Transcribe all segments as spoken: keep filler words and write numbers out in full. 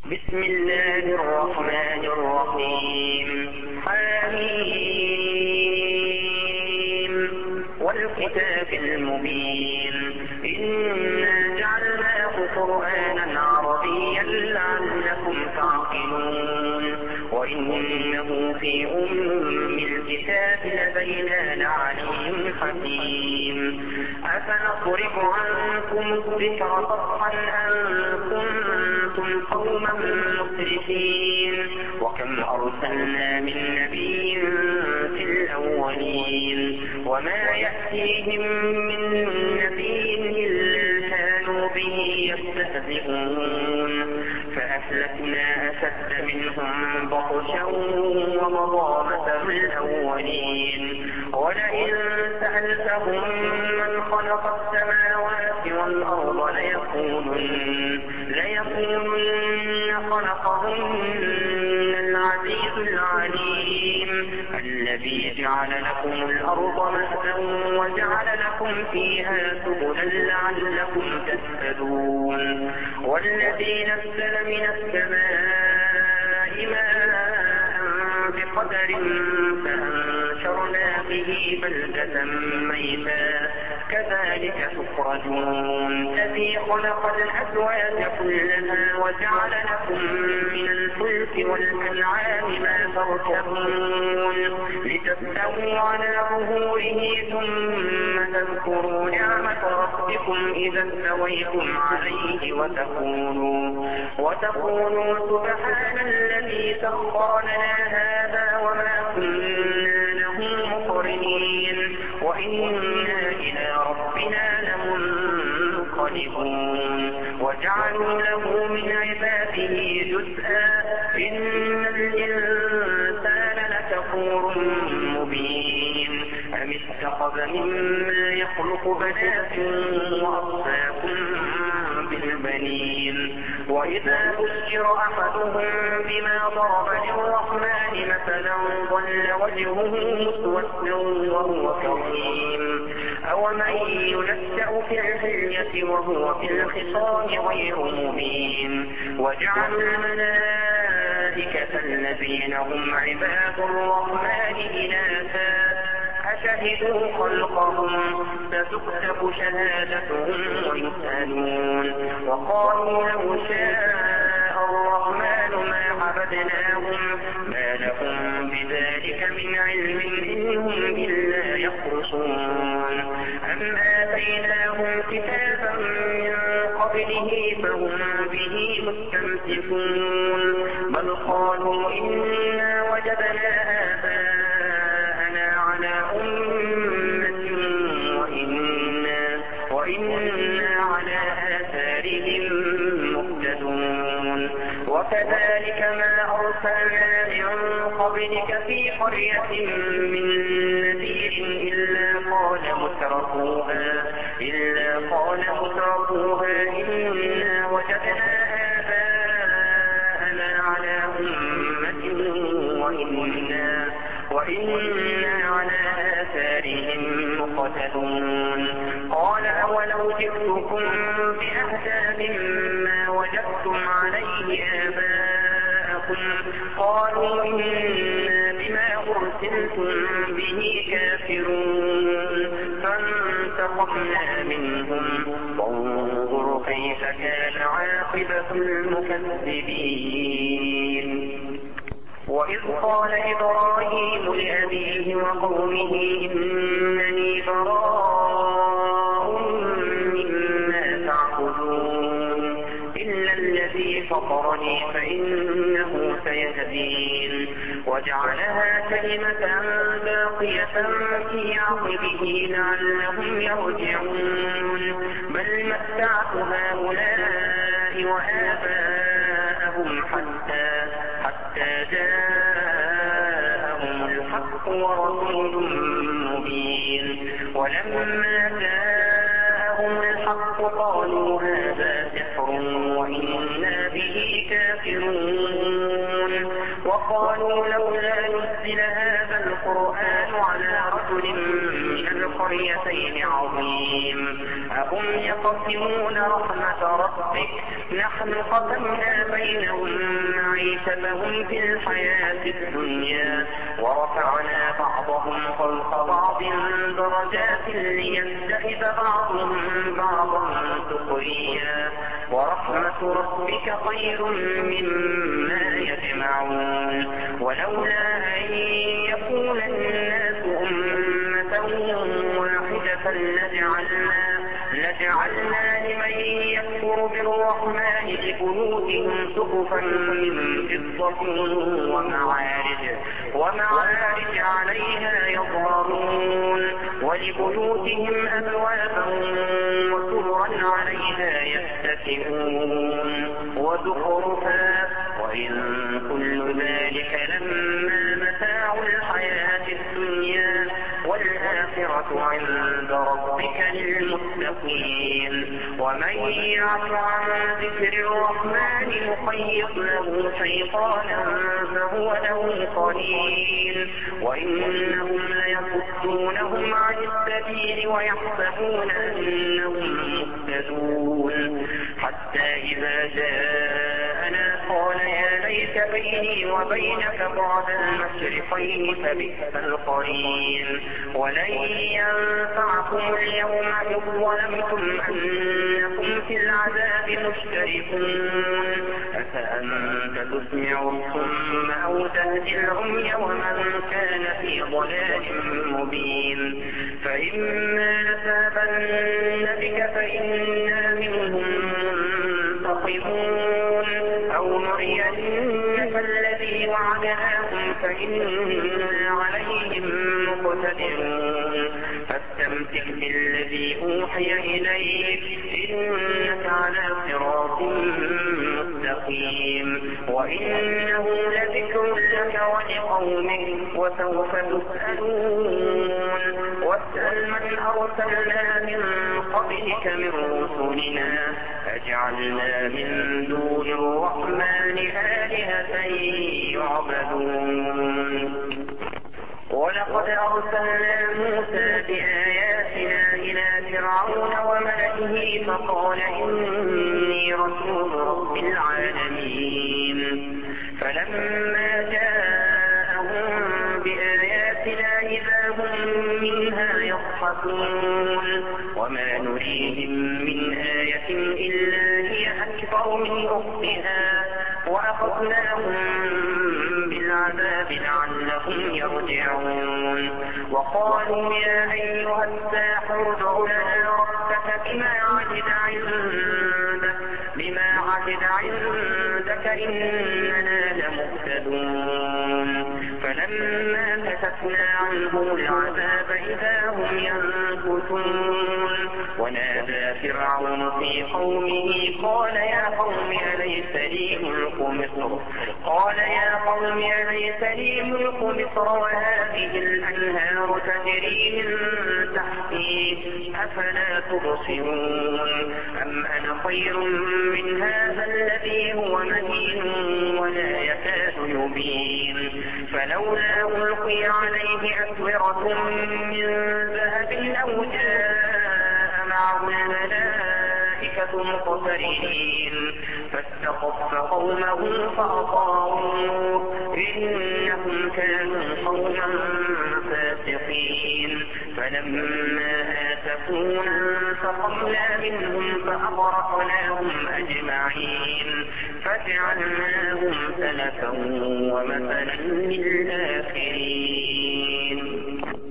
بسم الله الرحمن الرحيم. حميم والكتاب المبين. إنا جعلناه قرآنا عربيا لعلكم تعقلون وإنه في أم الكتاب لدينا لعلي حكيم. أفنصرف عنكم الذكر صفحا أن كنتم قوما مسرفين وكم أرسلنا من نبي في الأولين وما يأتيهم من نبي إلا كانوا به يستهزئون فأهلكنا أشد منهم بطشا ومضى مثل الأولين ولئن سألتهم من خلق السماوات والأرض ليقولن ليقولن خلقهن العزيز العليم الذي جعل لكم الأرض مهدا وجعل لكم فيها سبلا لعلكم تهتدون والذي نزل من السماء ماء بقدر فأنشرنا به بلدة ميتا كذلك تخرجون الذي خلق الأزواج كلها وجعل لكم من الفلك والأنعام ما تركبون لتستووا على ظهوره ثم تذكروا نعمة ربكم إذا استويتم عليه وتقولوا وتقولوا سبحان الذي سخر لنا هذا وما كنا له مقرنين وإنا إلى ربنا لمنقلبون وجعلوا له من عباده جزءا إن الإنسان لكفور مبين أم اتخذ مما يخلق بنات وأصفاكم بالبنين وإذا بشر أحدهم بما ضرب للرحمن مثلا ظل وجهه مسودا وهو كظيم أومن ينشأ في الحلية وهو في الخصام غير مبين وجعلوا الملائكة الذين هم عباد الرحمن إناثا أشهدوا خلقهم ستكتب شهادتهم ويسألون وقالوا لو شاء الرحمن ما عبدناهم ما لهم بذلك من علم إنهم إلا يخرصون أم آتيناهم كتابا من قبله فهم به مستمسكون بل قالوا إنا وجدنا آباءنا على أمة وإنا, وإنا على آثارهم مقتدون وكذلك ما أرسلنا من قبلك في قرية من نذير إلا قال مترفوها إلا قال مترفوها إنا وجدنا آباءنا على أمة وإنا, وإنا على آثارهم مقتدون قال أولو جئتكم بأهدى مما وجدتم عليه آباءكم قالوا إنا بما أرسلتم به كافرون فانتقمنا منهم وانظر كيف كان عاقبة المكذبين وإذ قال إبراهيم لأبيه وقومه إنني براء مما تعبدون إلا الذي فطرني فإنه سيهدين وجعلها كلمة باقية في عقبه لعلهم يرجعون بل متعت هؤلاء وآباءهم حتى حتى جاءهم الحق ورسول مبين ولما جاءهم الحق قالوا هذا سحر وإنا به كافرون وقالوا لولا نزل هذا القرآن على رجل من القريتين عظيم. أهم يقسمون رحمة ربك نحن قسمنا بينهم معيشتهم في الحياة الدنيا ورفعنا بعضهم فوق بعض درجات ليتخذ بعضهم بعضا سخريا ورحمة ربك خير مما يجمعون. ولولا أن يكون الناس أمة واحدة لجعلنا لجعلنا لمن يكفر بالرحمن لبيوتهم سقفا من فضة ومعارج ومعارج عليها يظهرون ولبيوتهم أبوابا وسررا عليها يتكئون وزخرفا وإن كل ذلك لما متاع الحياة الدنيا والآخرة عند ربك للمتقين. ومن يعش عن ذكر الرحمن نقيض له شيطانا فهو له قرين وإنهم ليصدونهم عن السبيل ويحسبون أنهم مهتدون حتى إذا جاءنا قال يا ليت بيني وبينك بعد المشرقين فبئس القرين. ولن ينفعكم اليوم إذ ظلمتم أنكم في العذاب مشتركون أفأنت تسمع الصم أو تهدي العمي ومن كان في ضلال مبين. فإما نتابن بك فإنا منهم منتقمون أو نرينك الذي وعدناهم فإنا عليهم مقتدرون. فاستمسك بالذي أوحي إليك إنك على صراط مستقيم وإنه لذكر لك ولقومك وسوف تسألون. واسأل من أرسلنا من قبلك من رسلنا أجعلنا من دون الرحمن آلهة يعبدون. ولقد أرسلنا موسى بآياتنا إلى فرعون وملئه فقال إني رسول رب العالمين. فلما جاءهم بآياتنا إذا هم منها يضحكون وما نريهم من آية إلا هي أكبر من أختها وأخذناهم بالعذاب لعلهم يرجعون. وقالوا يا أيها الساحر ادع لنا ربك بما عهد عندك بما عهد عندك إننا لمهتدون. فلما كشفنا عنهم العذاب إذا هم ينكثون. ونادى فرعون في قومه قال يا قوم أليس لي ملك مصر قال يا قوم أليس لي ملك مصر وهذه الأنهار تجري من تحتي أفلا تبصرون. أم أنا خير من هذا الذي هو مهين ولا يكاد يبين. فلولا ألقي عليه أسورة من ذهب أو جاء معه الملائكة مقترنين فاستخف قومه فأطاعوه إنهم كانوا قوما فاسقين. فلما آسفونا انتقمنا منهم فأغرقناهم أجمعين فجعلناهم سلفا ومثلا للآخرين.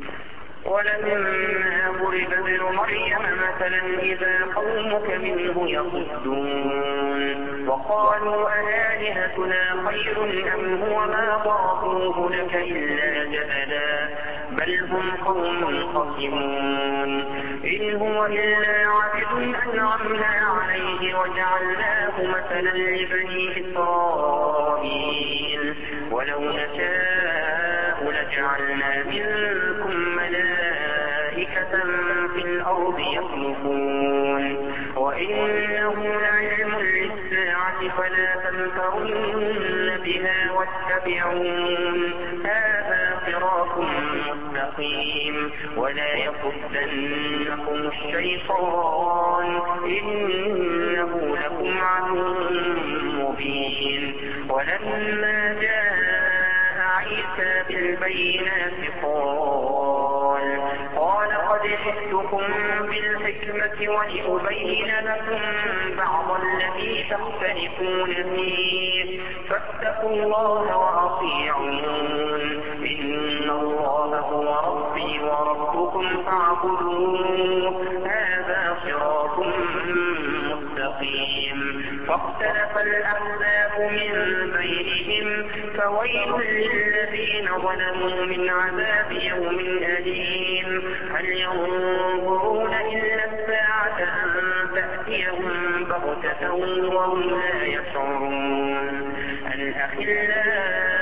ولما ضرب ابن مريم مثلا إذا قومك منه يصدون وقالوا أآلهتنا خير أم هو ما ضربوه لك إلا جدلا بل هم قوم خصمون. إن هو إلا عبد أنعمنا عليه وجعلناه مثلا لبني إسرائيل ولو نشاء لجعلنا منكم ملائكة في الأرض يخلفون وإنه لعلم للساعة فلا تمترن بها واتبعون هذا صراط مستقيم ولا يصدنكم الشيطان إنه لكم عدو مبين. ولما جاء عيسى بالبينات قال قال قد جئتكم بالحكمة ولأبين لكم بعض الذي تختلفون فيه فاتقوا الله وأطيعون إن الله هو ربي وربكم فاعبدوه هذا صراط مستقيم. فاختلف الأحزاب من بينهم فويل للذين ظلموا من عذاب يوم أليم. هل ينظرون إلا الساعة أن تأتيهم بغتة وهم لا يشعرون. الأخلاء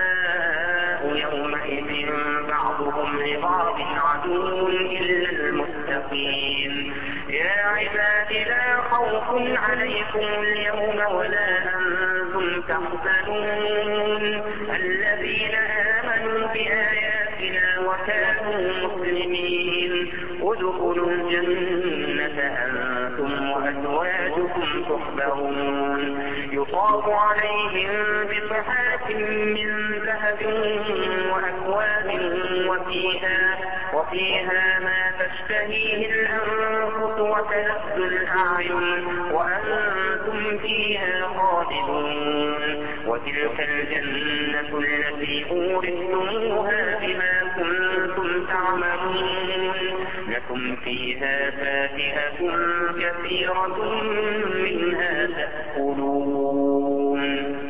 يومئذ بعضهم لبعض عدو إلا المتقين. يا عباد لا خوف عليكم اليوم ولا أنتم تحزنون الذين آمنوا بآياتنا وكانوا مسلمين ادخلوا الجنة أنتم وأزواجكم تحبرون يطاف عليهم بصحاف من ذهب وأكواب وفيها, وفيها ما تشتهيه الأنفس وتلذ الأعين وأنتم فيها خالدون. وتلك الجنة التي أورثتموها بما كنتم تعملون لكم فيها فاكهة كثيرة منها تأكلون.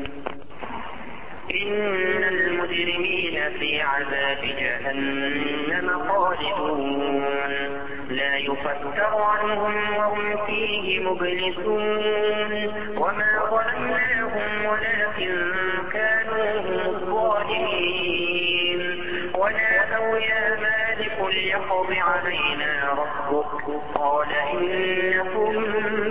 إن المجرمين في عذاب جهنم خالدون لا يفتر عنهم وهم فيه مبلسون. وما ظلمناهم ولكن كانوا هم الظالمين. ونادوا يا مالك ليقض علينا ربك قال إنكم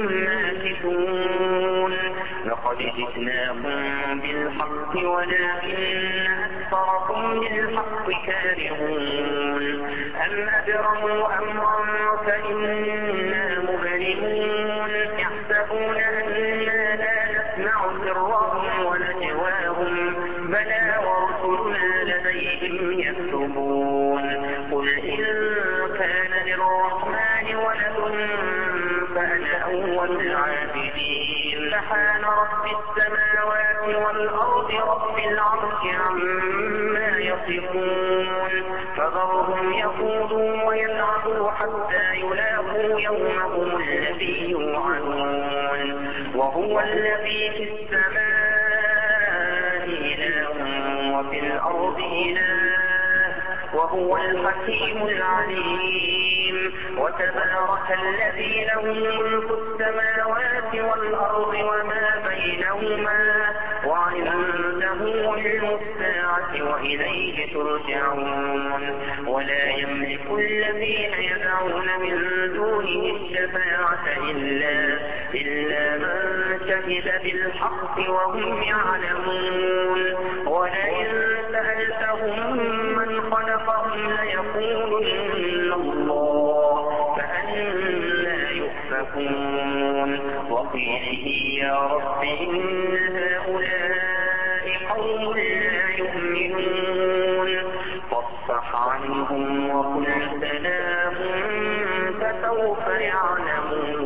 ماكثون. لقد جئناكم بالحق ولكن أكثركم للحق كارهون. أم أجرموا أمرا فإنا مبرمون يحسبون أننا لا نسمع سرهم ونجواهم بلى ورسلنا لديهم يكتبون. قل إن كان للرحمن ولد فأنا أول العابدين. سبحان رب السماوات والأرض رب العرش عما يصفون. فذرهم يخوضوا ويلعبوا حتى يلاقوا يومهم الذي يوعدون. وهو الذي في السماء إله وفي الأرض إله وهو الحكيم العليم. وتبارك الذي له ملك السماوات والأرض وما بينهما وعنده علم الساعة وإليه ترجعون. ولا يملك الذين يدعون من دونه الشفاعة إلا, إلا من شهد بالحق وهم يعلمون. ولئن سألتهم من خلقهم ليقولن الله فأنى يؤفكون. وقيله يا رب إن هؤلاء قوم لا يؤمنون فاصفح عنهم وقل سلام فسوف يعلمون.